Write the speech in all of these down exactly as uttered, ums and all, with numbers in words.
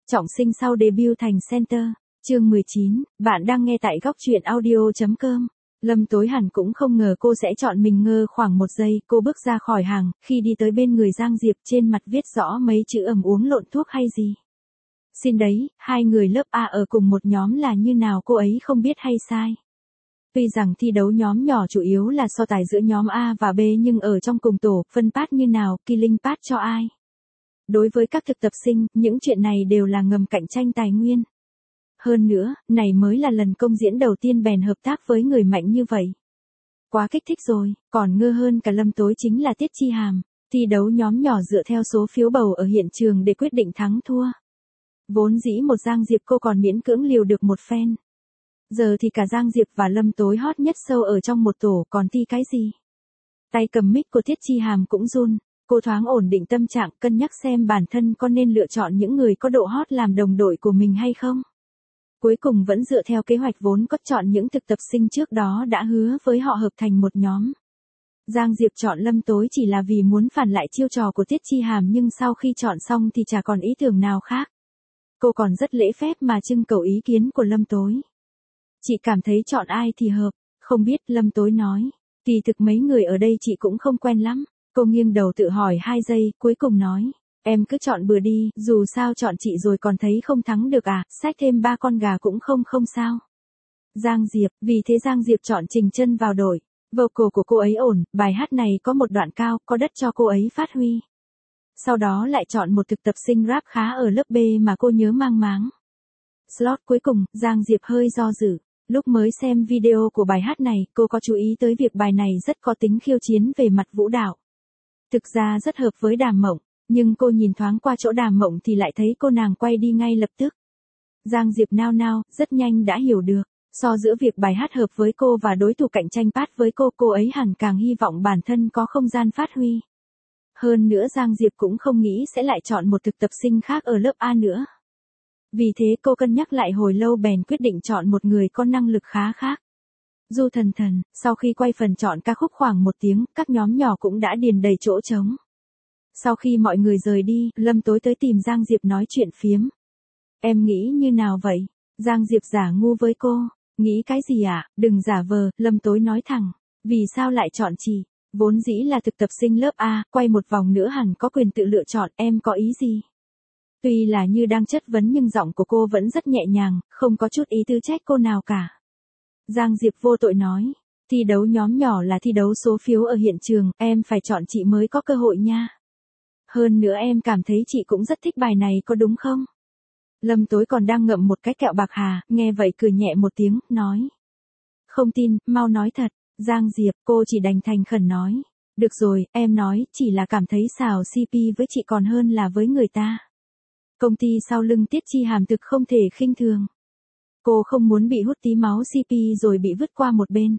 Trọng sinh sau debut thành center. Chương mười chín, bạn đang nghe tại góc truyện audio chấm com. Lâm Tối hẳn cũng không ngờ cô sẽ chọn mình, ngơ khoảng một giây, cô bước ra khỏi hàng, khi đi tới bên người Giang Diệp trên mặt viết rõ mấy chữ ầm uống lộn thuốc hay gì. Xin đấy, hai người lớp A ở cùng một nhóm là như nào cô ấy không biết hay sai. Tuy rằng thi đấu nhóm nhỏ chủ yếu là so tài giữa nhóm A và B, nhưng ở trong cùng tổ, phân pass như nào, killing pass cho ai. Đối với các thực tập sinh, những chuyện này đều là ngầm cạnh tranh tài nguyên. Hơn nữa, này mới là lần công diễn đầu tiên bèn hợp tác với người mạnh như vậy. Quá kích thích rồi, còn ngơ hơn cả Lâm Tối chính là Tiết Chi Hàm. Thi đấu nhóm nhỏ dựa theo số phiếu bầu ở hiện trường để quyết định thắng thua. Vốn dĩ một Giang Diệp cô còn miễn cưỡng liều được một phen. Giờ thì cả Giang Diệp và Lâm Tối hot nhất show ở trong một tổ, còn thi cái gì. Tay cầm mic của Tiết Chi Hàm cũng run. Cô thoáng ổn định tâm trạng, cân nhắc xem bản thân có nên lựa chọn những người có độ hot làm đồng đội của mình hay không. Cuối cùng vẫn dựa theo kế hoạch vốn có, chọn những thực tập sinh trước đó đã hứa với họ hợp thành một nhóm. Giang Diệp chọn Lâm Tối chỉ là vì muốn phản lại chiêu trò của Tiết Chi Hàm, nhưng sau khi chọn xong thì chả còn ý tưởng nào khác. Cô còn rất lễ phép mà trưng cầu ý kiến của Lâm Tối. Chị cảm thấy chọn ai thì hợp, không biết, Lâm Tối nói. Kỳ thực mấy người ở đây chị cũng không quen lắm. Cô nghiêng đầu tự hỏi hai giây, cuối cùng nói. Em cứ chọn bừa đi, dù sao chọn chị rồi còn thấy không thắng được à, xách thêm ba con gà cũng không không sao. Giang Diệp, vì thế Giang Diệp chọn Trình Chân vào đội. Vocal của cô ấy ổn, bài hát này có một đoạn cao, có đất cho cô ấy phát huy. Sau đó lại chọn một thực tập sinh rap khá ở lớp B mà cô nhớ mang máng. Slot cuối cùng, Giang Diệp hơi do dự. Lúc mới xem video của bài hát này, cô có chú ý tới việc bài này rất có tính khiêu chiến về mặt vũ đạo. Thực ra rất hợp với Đàm Mộng, nhưng cô nhìn thoáng qua chỗ Đàm Mộng thì lại thấy cô nàng quay đi ngay lập tức. Giang Diệp nao nao, rất nhanh đã hiểu được, so giữa việc bài hát hợp với cô và đối thủ cạnh tranh pass với cô, cô ấy hẳn càng hy vọng bản thân có không gian phát huy. Hơn nữa Giang Diệp cũng không nghĩ sẽ lại chọn một thực tập sinh khác ở lớp A nữa. Vì thế cô cân nhắc lại hồi lâu bèn quyết định chọn một người có năng lực khá khác. Du Thần Thần, sau khi quay phần chọn ca khúc khoảng một tiếng, các nhóm nhỏ cũng đã điền đầy chỗ trống. Sau khi mọi người rời đi, Lâm Tối tới tìm Giang Diệp nói chuyện phiếm. Em nghĩ như nào vậy? Giang Diệp giả ngu với cô. Nghĩ cái gì ạ? À? Đừng giả vờ, Lâm Tối nói thẳng. Vì sao lại chọn chị? Vốn dĩ là thực tập sinh lớp A, quay một vòng nữa hẳn có quyền tự lựa chọn, em có ý gì? Tuy là như đang chất vấn nhưng giọng của cô vẫn rất nhẹ nhàng, không có chút ý tư trách cô nào cả. Giang Diệp vô tội nói, thi đấu nhóm nhỏ là thi đấu số phiếu ở hiện trường, em phải chọn chị mới có cơ hội nha. Hơn nữa em cảm thấy chị cũng rất thích bài này có đúng không? Lâm Tối còn đang ngậm một cái kẹo bạc hà, nghe vậy cười nhẹ một tiếng, nói. Không tin, mau nói thật. Giang Diệp, cô chỉ đành thành khẩn nói. Được rồi, em nói, chỉ là cảm thấy xào xê pê với chị còn hơn là với người ta. Công ty sau lưng Tiết Chi Hàm thực không thể khinh thường. Cô không muốn bị hút tí máu xê pê rồi bị vứt qua một bên.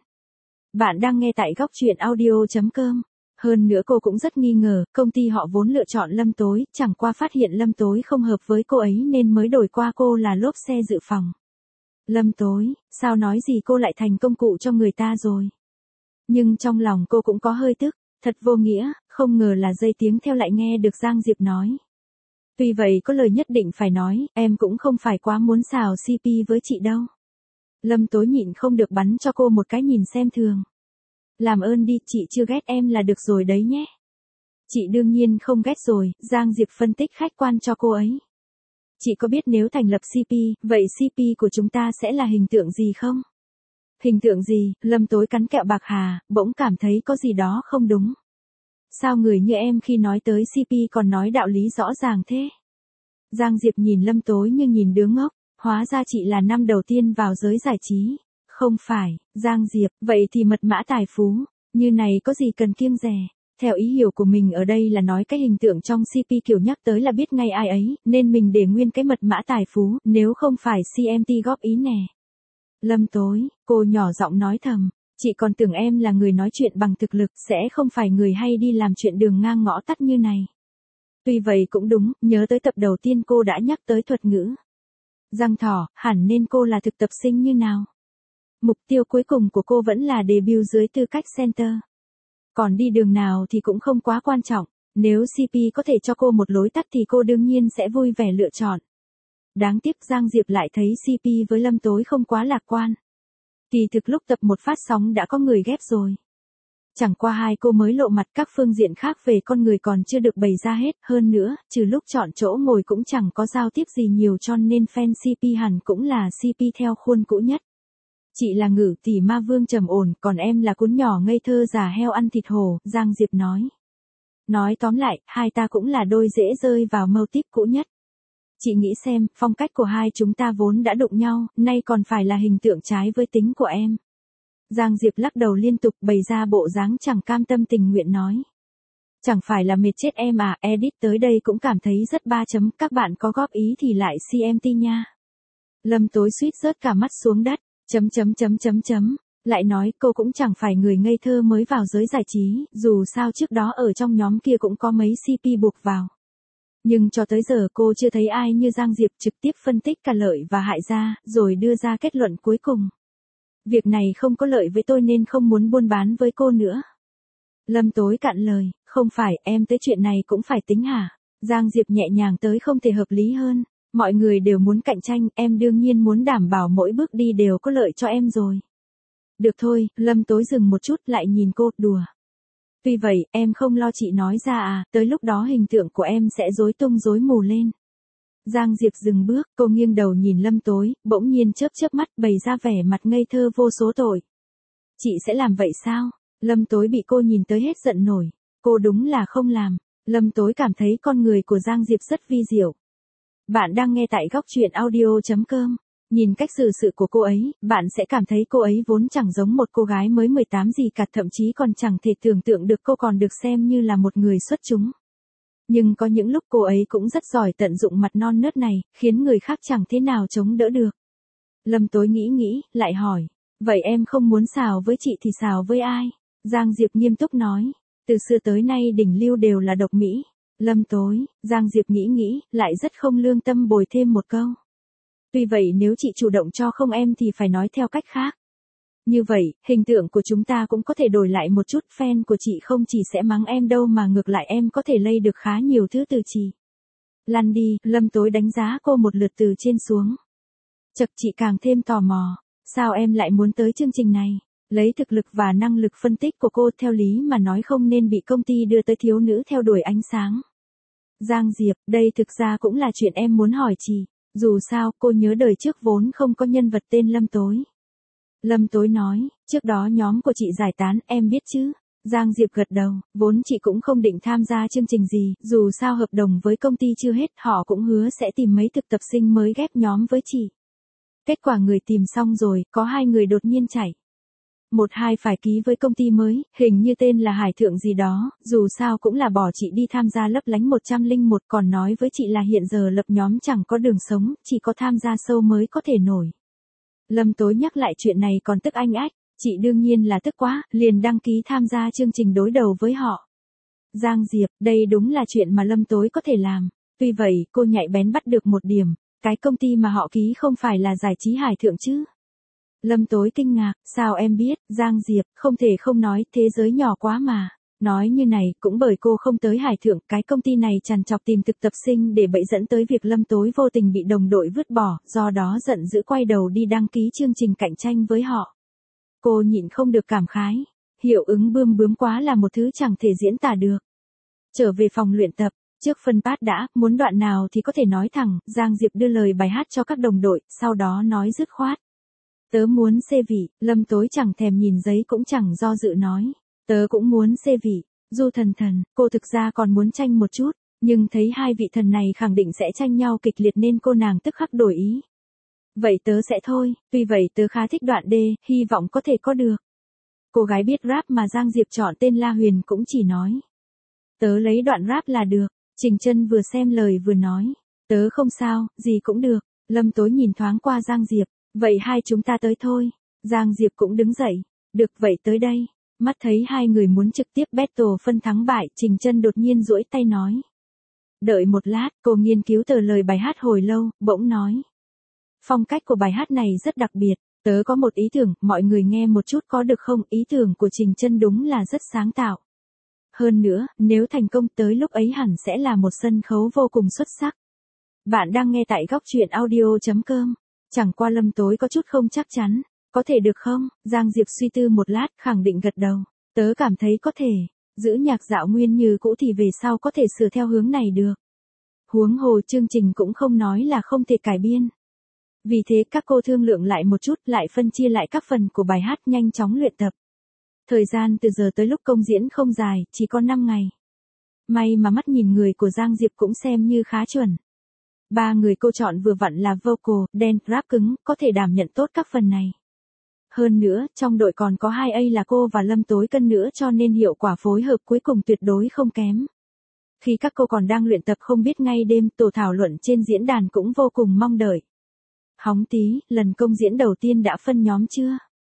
Bạn đang nghe tại góc truyện audio chấm com. Hơn nữa cô cũng rất nghi ngờ, công ty họ vốn lựa chọn Lâm Tối, chẳng qua phát hiện Lâm Tối không hợp với cô ấy nên mới đổi qua cô là lốp xe dự phòng. Lâm Tối, sao nói gì cô lại thành công cụ cho người ta rồi. Nhưng trong lòng cô cũng có hơi tức, thật vô nghĩa, không ngờ là dây tiếng theo lại nghe được Giang Diệp nói. Tuy vậy có lời nhất định phải nói, em cũng không phải quá muốn xào xê pê với chị đâu. Lâm Tối nhịn không được bắn cho cô một cái nhìn xem thường. Làm ơn đi, chị chưa ghét em là được rồi đấy nhé. Chị đương nhiên không ghét rồi, Giang Diệp phân tích khách quan cho cô ấy. Chị có biết nếu thành lập xê pê, vậy xê pê của chúng ta sẽ là hình tượng gì không? Hình tượng gì? Lâm Tối cắn kẹo bạc hà, bỗng cảm thấy có gì đó không đúng. Sao người như em khi nói tới xê pê còn nói đạo lý rõ ràng thế? Giang Diệp nhìn Lâm Tối như nhìn đứa ngốc, hóa ra chị là năm đầu tiên vào giới giải trí. Không phải, Giang Diệp, vậy thì mật mã tài phú, như này có gì cần kiêng dè. Theo ý hiểu của mình ở đây là nói cái hình tượng trong xê pê kiểu nhắc tới là biết ngay ai ấy, nên mình để nguyên cái mật mã tài phú, nếu không phải xê em tê góp ý nè. Lâm Tối, cô nhỏ giọng nói thầm, chị còn tưởng em là người nói chuyện bằng thực lực, sẽ không phải người hay đi làm chuyện đường ngang ngõ tắt như này. Tuy vậy cũng đúng, nhớ tới tập đầu tiên cô đã nhắc tới thuật ngữ. Giang Thỏ, hẳn nên cô là thực tập sinh như nào? Mục tiêu cuối cùng của cô vẫn là debut dưới tư cách center. Còn đi đường nào thì cũng không quá quan trọng, nếu xê pê có thể cho cô một lối tắt thì cô đương nhiên sẽ vui vẻ lựa chọn. Đáng tiếc Giang Diệp lại thấy xê pê với Lâm Tối không quá lạc quan. Kỳ thực lúc tập một phát sóng đã có người ghép rồi. Chẳng qua hai cô mới lộ mặt, các phương diện khác về con người còn chưa được bày ra hết, hơn nữa, trừ lúc chọn chỗ ngồi cũng chẳng có giao tiếp gì nhiều cho nên fan xê pê hẳn cũng là xê pê theo khuôn cũ nhất. Chị là Ngự tỷ ma vương trầm ổn, còn em là cún nhỏ ngây thơ già heo ăn thịt hổ, Giang Diệp nói. Nói tóm lại, hai ta cũng là đôi dễ rơi vào mâu típ cũ nhất. Chị nghĩ xem, phong cách của hai chúng ta vốn đã đụng nhau, nay còn phải là hình tượng trái với tính của em. Giang Diệp lắc đầu liên tục, bày ra bộ dáng chẳng cam tâm tình nguyện nói. Chẳng phải là mệt chết em à, edit tới đây cũng cảm thấy rất ba chấm, các bạn có góp ý thì lại xê em tê nha. Lâm Tối suýt rớt cả mắt xuống đất, chấm chấm chấm chấm chấm, lại nói cô cũng chẳng phải người ngây thơ mới vào giới giải trí, dù sao trước đó ở trong nhóm kia cũng có mấy xê pê buộc vào. Nhưng cho tới giờ cô chưa thấy ai như Giang Diệp trực tiếp phân tích cả lợi và hại ra, rồi đưa ra kết luận cuối cùng. Việc này không có lợi với tôi nên không muốn buôn bán với cô nữa. Lâm Tối cạn lời, không phải, em tới chuyện này cũng phải tính hả? Giang Diệp nhẹ nhàng tới không thể hợp lý hơn. Mọi người đều muốn cạnh tranh, em đương nhiên muốn đảm bảo mỗi bước đi đều có lợi cho em rồi. Được thôi, Lâm Tối dừng một chút lại nhìn cô, đùa. Tuy vậy, em không lo chị nói ra à, tới lúc đó hình tượng của em sẽ rối tung rối mù lên. Giang Diệp dừng bước, cô nghiêng đầu nhìn Lâm Tối, bỗng nhiên chớp chớp mắt bày ra vẻ mặt ngây thơ vô số tội. Chị sẽ làm vậy sao? Lâm Tối bị cô nhìn tới hết giận nổi. Cô đúng là không làm. Lâm Tối cảm thấy con người của Giang Diệp rất vi diệu. Bạn đang nghe tại góc truyện audio chấm com. Nhìn cách xử sự của cô ấy, bạn sẽ cảm thấy cô ấy vốn chẳng giống một cô gái mới mười tám gì cả, thậm chí còn chẳng thể tưởng tượng được cô còn được xem như là một người xuất chúng. Nhưng có những lúc cô ấy cũng rất giỏi tận dụng mặt non nớt này, khiến người khác chẳng thế nào chống đỡ được. Lâm Tối nghĩ nghĩ, lại hỏi, vậy em không muốn xào với chị thì xào với ai? Giang Diệp nghiêm túc nói, từ xưa tới nay đỉnh lưu đều là độc mỹ. Lâm Tối, Giang Diệp nghĩ nghĩ, lại rất không lương tâm bồi thêm một câu. Tuy vậy nếu chị chủ động cho không em thì phải nói theo cách khác. Như vậy, hình tượng của chúng ta cũng có thể đổi lại một chút, fan của chị không chỉ sẽ mắng em đâu mà ngược lại em có thể lây được khá nhiều thứ từ chị. Lăn đi, Lâm Tối đánh giá cô một lượt từ trên xuống. Chật, chị càng thêm tò mò, sao em lại muốn tới chương trình này? Lấy thực lực và năng lực phân tích của cô theo lý mà nói không nên bị công ty đưa tới thiếu nữ theo đuổi ánh sáng. Giang Diệp, đây thực ra cũng là chuyện em muốn hỏi chị. Dù sao, cô nhớ đời trước vốn không có nhân vật tên Lâm Tối. Lâm Tối nói, trước đó nhóm của chị giải tán, em biết chứ. Giang Diệp gật đầu, vốn chị cũng không định tham gia chương trình gì, dù sao hợp đồng với công ty chưa hết, họ cũng hứa sẽ tìm mấy thực tập sinh mới ghép nhóm với chị. Kết quả người tìm xong rồi, có hai người đột nhiên chạy. Một hai phải ký với công ty mới, hình như tên là Hải Thượng gì đó, dù sao cũng là bỏ chị đi tham gia lấp lánh một không một, còn nói với chị là hiện giờ lập nhóm chẳng có đường sống, chỉ có tham gia show mới có thể nổi. Lâm Tối nhắc lại chuyện này còn tức anh ách, chị đương nhiên là tức quá, liền đăng ký tham gia chương trình đối đầu với họ. Giang Diệp, đây đúng là chuyện mà Lâm Tối có thể làm, tuy vậy cô nhạy bén bắt được một điểm, cái công ty mà họ ký không phải là giải trí Hải Thượng chứ. Lâm Tối kinh ngạc, sao em biết? Giang Diệp, không thể không nói, thế giới nhỏ quá mà. Nói như này, cũng bởi cô không tới Hải Thượng, cái công ty này trằn trọc tìm thực tập sinh để bẫy dẫn tới việc Lâm Tối vô tình bị đồng đội vứt bỏ, do đó giận dữ quay đầu đi đăng ký chương trình cạnh tranh với họ. Cô nhịn không được cảm khái, hiệu ứng bươm bướm quá là một thứ chẳng thể diễn tả được. Trở về phòng luyện tập, trước phân phát đã, muốn đoạn nào thì có thể nói thẳng, Giang Diệp đưa lời bài hát cho các đồng đội, sau đó nói dứt khoát. Tớ muốn xê vị, Lâm Tối chẳng thèm nhìn giấy cũng chẳng do dự nói. Tớ cũng muốn xê vị, Du Thần Thần, cô thực ra còn muốn tranh một chút, nhưng thấy hai vị thần này khẳng định sẽ tranh nhau kịch liệt nên cô nàng tức khắc đổi ý. Vậy tớ sẽ thôi, tuy vậy tớ khá thích đoạn D, hy vọng có thể có được. Cô gái biết rap mà Giang Diệp chọn tên La Huyền cũng chỉ nói. Tớ lấy đoạn rap là được, Trình Chân vừa xem lời vừa nói. Tớ không sao, gì cũng được, Lâm Tối nhìn thoáng qua Giang Diệp. Vậy hai chúng ta tới thôi. Giang Diệp cũng đứng dậy. Được vậy tới đây. Mắt thấy hai người muốn trực tiếp battle phân thắng bại, Trình Chân đột nhiên duỗi tay nói. Đợi một lát, cô nghiên cứu tờ lời bài hát hồi lâu, bỗng nói. Phong cách của bài hát này rất đặc biệt. Tớ có một ý tưởng, mọi người nghe một chút có được không? Ý tưởng của Trình Chân đúng là rất sáng tạo. Hơn nữa, nếu thành công tới lúc ấy hẳn sẽ là một sân khấu vô cùng xuất sắc. Bạn đang nghe tại góc chuyện audio chấm com. Chẳng qua Lâm Tối có chút không chắc chắn. Có thể được không? Giang Diệp suy tư một lát, khẳng định gật đầu. Tớ cảm thấy có thể. Giữ nhạc dạo nguyên như cũ thì về sau có thể sửa theo hướng này được. Huống hồ chương trình cũng không nói là không thể cải biên. Vì thế các cô thương lượng lại một chút, lại phân chia lại các phần của bài hát, nhanh chóng luyện tập. Thời gian từ giờ tới lúc công diễn không dài, chỉ có năm ngày. May mà mắt nhìn người của Giang Diệp cũng xem như khá chuẩn. Ba người cô chọn vừa vặn là vocal, dance, rap cứng, có thể đảm nhận tốt các phần này. Hơn nữa, trong đội còn có hai A là cô và Lâm Tối Cân nữa, cho nên hiệu quả phối hợp cuối cùng tuyệt đối không kém. Khi các cô còn đang luyện tập không biết ngay đêm, tổ thảo luận trên diễn đàn cũng vô cùng mong đợi. Hóng tí, lần công diễn đầu tiên đã phân nhóm chưa?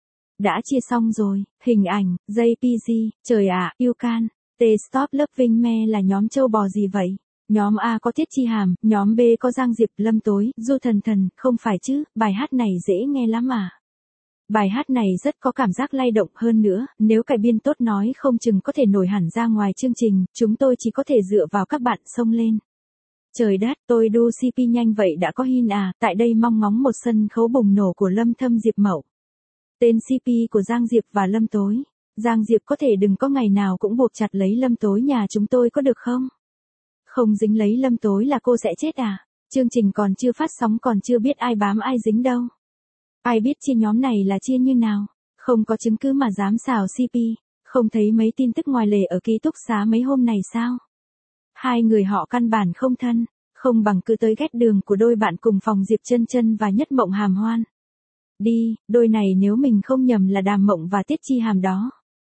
Đã chia xong rồi, hình ảnh, jê pê giê, trời ạ, You Can, The Stop Loving Me là nhóm châu bò gì vậy? Nhóm A có Tiết Chi Hàm, nhóm B có Giang Diệp, Lâm Tối, Du Thần Thần, không phải chứ, bài hát này dễ nghe lắm à. Bài hát này rất có cảm giác lay động, hơn nữa, nếu cải biên tốt nói không chừng có thể nổi hẳn ra ngoài chương trình, chúng tôi chỉ có thể dựa vào các bạn xông lên. Trời đất, tôi đu xê pê nhanh vậy đã có hin à, tại đây mong ngóng một sân khấu bùng nổ của Lâm Thâm Diệp Mậu. Tên xê pê của Giang Diệp và Lâm Tối. Giang Diệp có thể đừng có ngày nào cũng buộc chặt lấy Lâm Tối nhà chúng tôi có được không? Không dính lấy Lâm Tối là cô sẽ chết à? Chương trình còn chưa phát sóng còn chưa biết ai bám ai dính đâu. Ai biết chia nhóm này là chia như nào? Không có chứng cứ mà dám xào xê pê, không thấy mấy tin tức ngoài lề ở ký túc xá mấy hôm này sao? Hai người họ căn bản không thân, không bằng cứ tới ghét đường của đôi bạn cùng phòng Diệp Chân Chân và Nhất Mộng Hàm Hoan. Đi, đôi này nếu mình không nhầm là Đàm Mộng và Tiết Chi Hàm đó.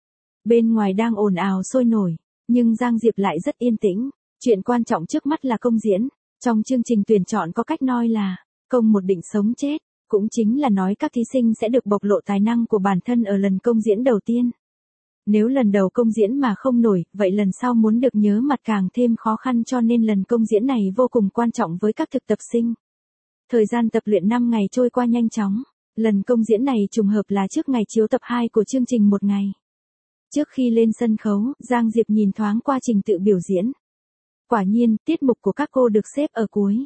Bên ngoài đang ồn ào sôi nổi, nhưng Giang Diệp lại rất yên tĩnh. Chuyện quan trọng trước mắt là công diễn. Trong chương trình tuyển chọn có cách nói là công một định sống chết, cũng chính là nói các thí sinh sẽ được bộc lộ tài năng của bản thân ở lần công diễn đầu tiên. Nếu lần đầu công diễn mà không nổi, vậy lần sau muốn được nhớ mặt càng thêm khó khăn, cho nên lần công diễn này vô cùng quan trọng với các thực tập sinh. Thời gian tập luyện năm ngày trôi qua nhanh chóng. Lần công diễn này trùng hợp là trước ngày chiếu tập hai của chương trình một ngày. Trước khi lên sân khấu, Giang Diệp nhìn thoáng qua trình tự biểu diễn. Quả nhiên, tiết mục của các cô được xếp ở cuối.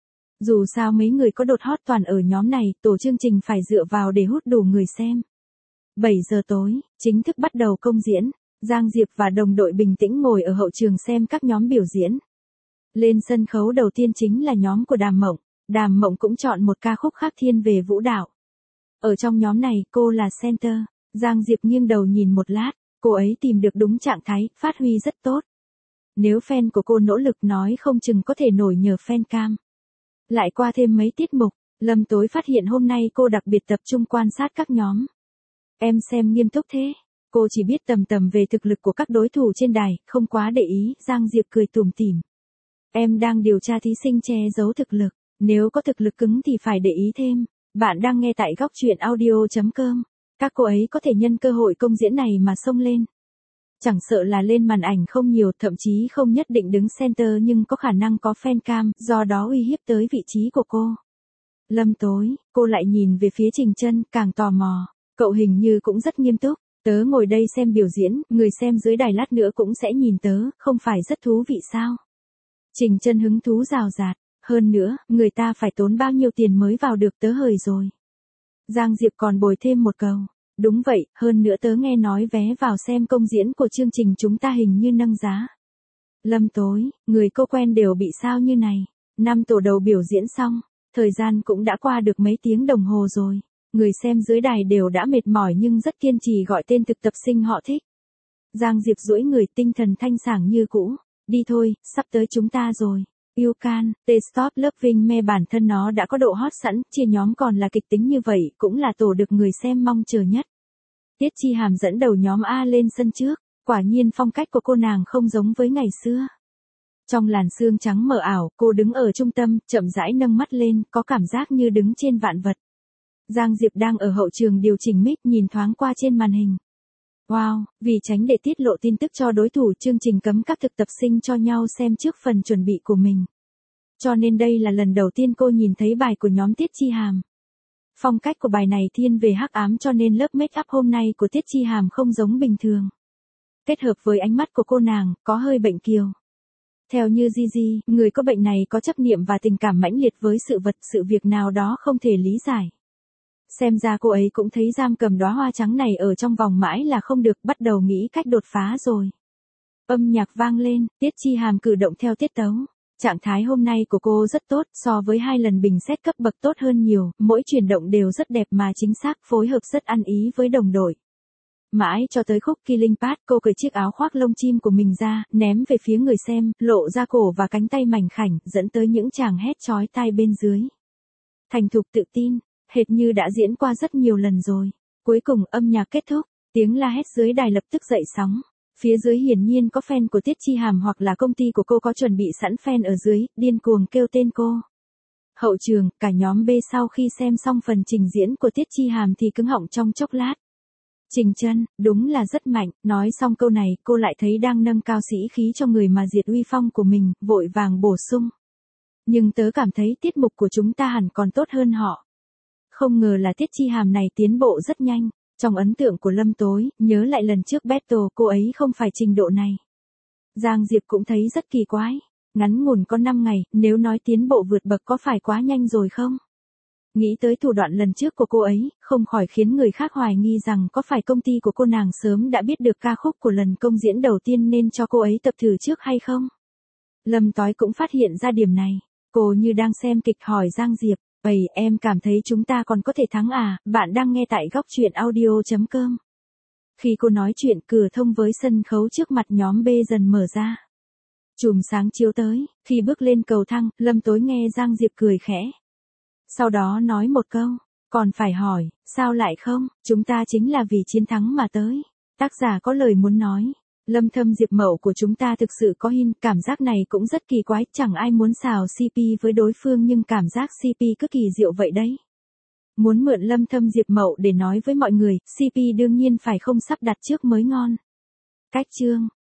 Dù sao mấy người có đột hot toàn ở nhóm này, tổ chương trình phải dựa vào để hút đủ người xem. bảy giờ tối, chính thức bắt đầu công diễn. Giang Diệp và đồng đội bình tĩnh ngồi ở hậu trường xem các nhóm biểu diễn. Lên sân khấu đầu tiên chính là nhóm của Đàm Mộng. Đàm Mộng cũng chọn một ca khúc khác thiên về vũ đạo. Ở trong nhóm này, cô là center. Giang Diệp nghiêng đầu nhìn một lát, cô ấy tìm được đúng trạng thái, phát huy rất tốt. Nếu fan của cô nỗ lực nói không chừng có thể nổi nhờ fan cam. Lại qua thêm mấy tiết mục, Lâm Tối phát hiện hôm nay cô đặc biệt tập trung quan sát các nhóm. Em xem nghiêm túc thế. Cô chỉ biết tầm tầm về thực lực của các đối thủ trên đài, không quá để ý. Giang Diệp cười tủm tỉm. Em đang điều tra thí sinh che giấu thực lực. Nếu có thực lực cứng thì phải để ý thêm. Bạn đang nghe tại góc chuyện audio chấm com. Các cô ấy có thể nhân cơ hội công diễn này mà xông lên. Chẳng sợ là lên màn ảnh không nhiều, thậm chí không nhất định đứng center, nhưng có khả năng có fan cam, do đó uy hiếp tới vị trí của cô. Lâm Tối, cô lại nhìn về phía Trình Chân, càng tò mò. Cậu hình như cũng rất nghiêm túc. Tớ ngồi đây xem biểu diễn, người xem dưới đài lát nữa cũng sẽ nhìn tớ, không phải rất thú vị sao? Trình Chân hứng thú rào rạt. Hơn nữa, người ta phải tốn bao nhiêu tiền mới vào được, tớ hời rồi. Giang Diệp còn bồi thêm một câu. Đúng vậy, hơn nữa tớ nghe nói vé vào xem công diễn của chương trình chúng ta hình như nâng giá. Lâm Tối, người cô quen đều bị sao như này. Năm tổ đầu biểu diễn xong, thời gian cũng đã qua được mấy tiếng đồng hồ rồi. Người xem dưới đài đều đã mệt mỏi nhưng rất kiên trì gọi tên thực tập sinh họ thích. Giang Diệp duỗi người, tinh thần thanh sảng như cũ. Đi thôi, sắp tới chúng ta rồi. You Can, The Stop Loving Me bản thân nó đã có độ hot sẵn, chia nhóm còn là kịch tính như vậy, cũng là tổ được người xem mong chờ nhất. Tiết Chi Hàm dẫn đầu nhóm A lên sân trước, quả nhiên phong cách của cô nàng không giống với ngày xưa. Trong làn sương trắng mờ ảo, cô đứng ở trung tâm, chậm rãi nâng mắt lên, có cảm giác như đứng trên vạn vật. Giang Diệp đang ở hậu trường điều chỉnh mic, nhìn thoáng qua trên màn hình. Wow, vì tránh để tiết lộ tin tức cho đối thủ, chương trình cấm các thực tập sinh cho nhau xem trước phần chuẩn bị của mình. Cho nên đây là lần đầu tiên cô nhìn thấy bài của nhóm Tiết Chi Hàm. Phong cách của bài này thiên về hắc ám, cho nên lớp make up hôm nay của Tiết Chi Hàm không giống bình thường. Kết hợp với ánh mắt của cô nàng, có hơi bệnh kiều. Theo như Gigi, người có bệnh này có chấp niệm và tình cảm mãnh liệt với sự vật, sự việc nào đó không thể lý giải. Xem ra cô ấy cũng thấy giam cầm đóa hoa trắng này ở trong vòng mãi là không được, bắt đầu nghĩ cách đột phá rồi. Âm nhạc vang lên, Tiết Chi Hàm cử động theo tiết tấu. Trạng thái hôm nay của cô rất tốt, so với hai lần bình xét cấp bậc tốt hơn nhiều, mỗi chuyển động đều rất đẹp mà chính xác, phối hợp rất ăn ý với đồng đội. Mãi cho tới khúc Killing Part, cô cởi chiếc áo khoác lông chim của mình ra, ném về phía người xem, lộ ra cổ và cánh tay mảnh khảnh, dẫn tới những chàng hét chói tai bên dưới. Thành thục tự tin, hệt như đã diễn qua rất nhiều lần rồi. Cuối cùng âm nhạc kết thúc, tiếng la hét dưới đài lập tức dậy sóng. Phía dưới hiển nhiên có fan của Tiết Chi Hàm hoặc là công ty của cô có chuẩn bị sẵn fan ở dưới, điên cuồng kêu tên cô. Hậu trường, cả nhóm B sau khi xem xong phần trình diễn của Tiết Chi Hàm thì cứng họng trong chốc lát. Trình Chân, đúng là rất mạnh, nói xong câu này, cô lại thấy đang nâng cao sĩ khí cho người mà diệt uy phong của mình, vội vàng bổ sung. Nhưng tớ cảm thấy tiết mục của chúng ta hẳn còn tốt hơn họ. Không ngờ là Tiết Chi Hàm này tiến bộ rất nhanh. Trong ấn tượng của Lâm Tối, nhớ lại lần trước battle cô ấy không phải trình độ này. Giang Diệp cũng thấy rất kỳ quái. Ngắn ngủn có năm ngày, nếu nói tiến bộ vượt bậc có phải quá nhanh rồi không? Nghĩ tới thủ đoạn lần trước của cô ấy, không khỏi khiến người khác hoài nghi rằng có phải công ty của cô nàng sớm đã biết được ca khúc của lần công diễn đầu tiên nên cho cô ấy tập thử trước hay không? Lâm Tối cũng phát hiện ra điểm này. Cô như đang xem kịch hỏi Giang Diệp. Vậy em cảm thấy chúng ta còn có thể thắng à? Bạn đang nghe tại góc truyện audio.com. Khi cô nói chuyện, cửa thông với sân khấu trước mặt nhóm B dần mở ra. Chùm sáng chiếu tới, khi bước lên cầu thang, Lâm Tối nghe Giang Diệp cười khẽ. Sau đó nói một câu, còn phải hỏi, sao lại không, chúng ta chính là vì chiến thắng mà tới. Tác giả có lời muốn nói. Lâm Thâm Diệp Mậu của chúng ta thực sự có hin, cảm giác này cũng rất kỳ quái, chẳng ai muốn xào xê pê với đối phương nhưng cảm giác xê pê cứ kỳ diệu vậy đấy. Muốn mượn Lâm Thâm Diệp Mậu để nói với mọi người, xê pê đương nhiên phải không sắp đặt trước mới ngon. Cách chương